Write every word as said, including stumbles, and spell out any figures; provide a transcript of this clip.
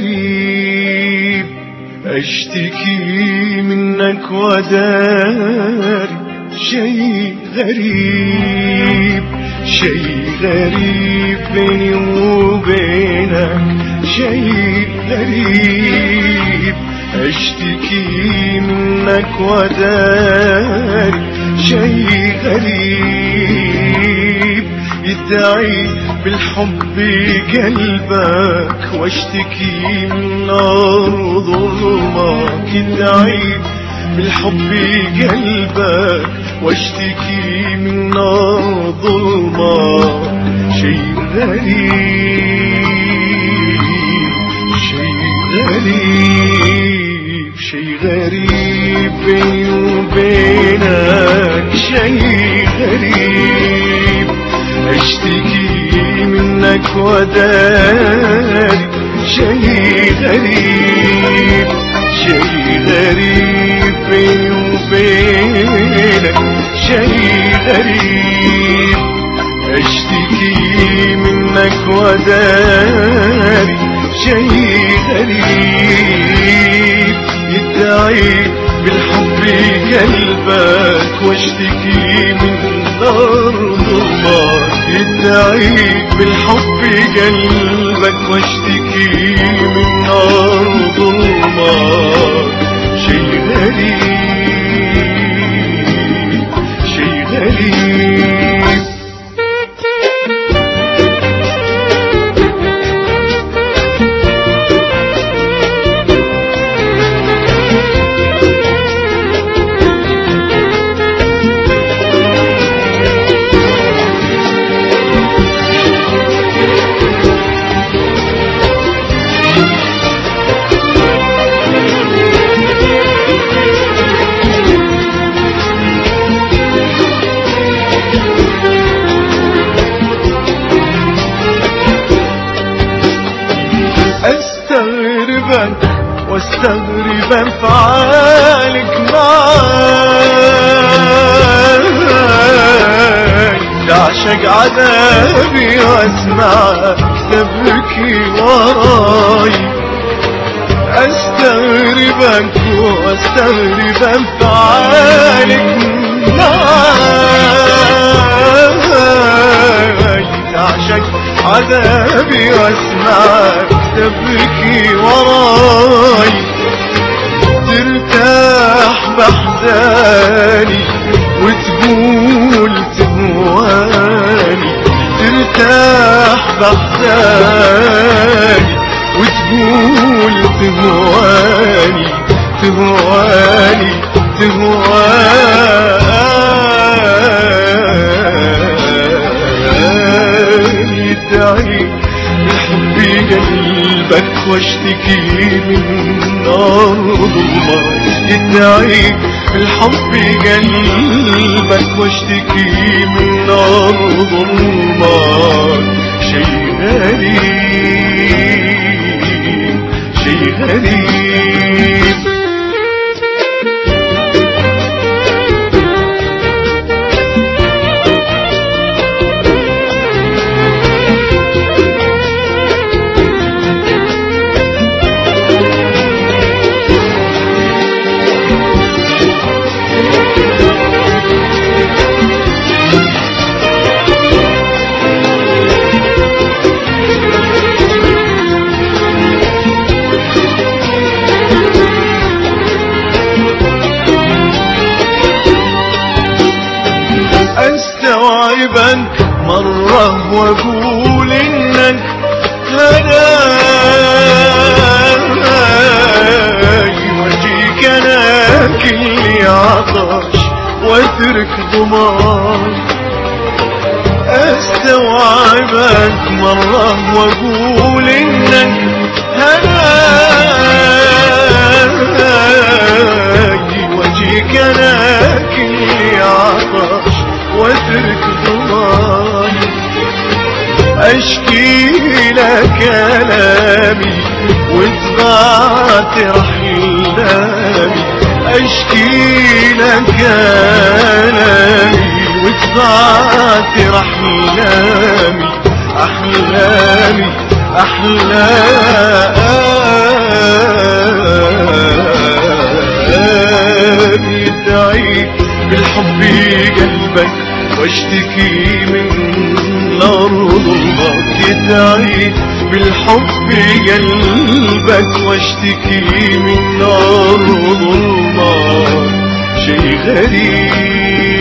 غريب أشتكي منك وداري شي غريب شي غريب بيني وبينك شي غريب أشتكي منك وداري شي غريب يدعي بالحب قلبك واشتكي من نار ظلمك يدعي بالحب قلبك واشتكي من نار ظلمك شي غريب شي غريب شي غريب بيني وبينك شي غريب اشتكي منك وداري شي غريب شي غريب بيني وبينك شي غريب اشتكي منك وداري شي غريب يدعي بالحب قلبك واشتكي من نار ظلمك يدعي بالحب قلبك واشتكي من نار ظلمك شي غريب شي غريب استغربك واستغرب انفعالك معاي تعشق عذابي واسمعك تبكي وراي استغربك واستغرب انفعالك معاي تعشق عذابي واسمعك تبكي وراي ترتاح بحزاني وتقول تهواني ترتاح بحزاني وتقول تهواني تهواني تهواني يدعي بحبي قلبك واشتكي من نار ظلمك يدعي الحب قلبك واشتكي من نار ظلمك شي غريب شي غريب استوعبك مرة واقول انك هناي وجيك انا كلي عطش واترك ضمان استوعبك مرة واقول انك هناي وجيك انا كلي عطش واترك ضماني اشكي لك كلامي وتبعت رحلامي اشكي لك كلامي وتبعت رحلامي احلامي أحلى يدعي بالحب قلبك واشتكي من نار ظلمك، يدعي بالحب قلبك واشتكي من نار ظلمك. شي غريب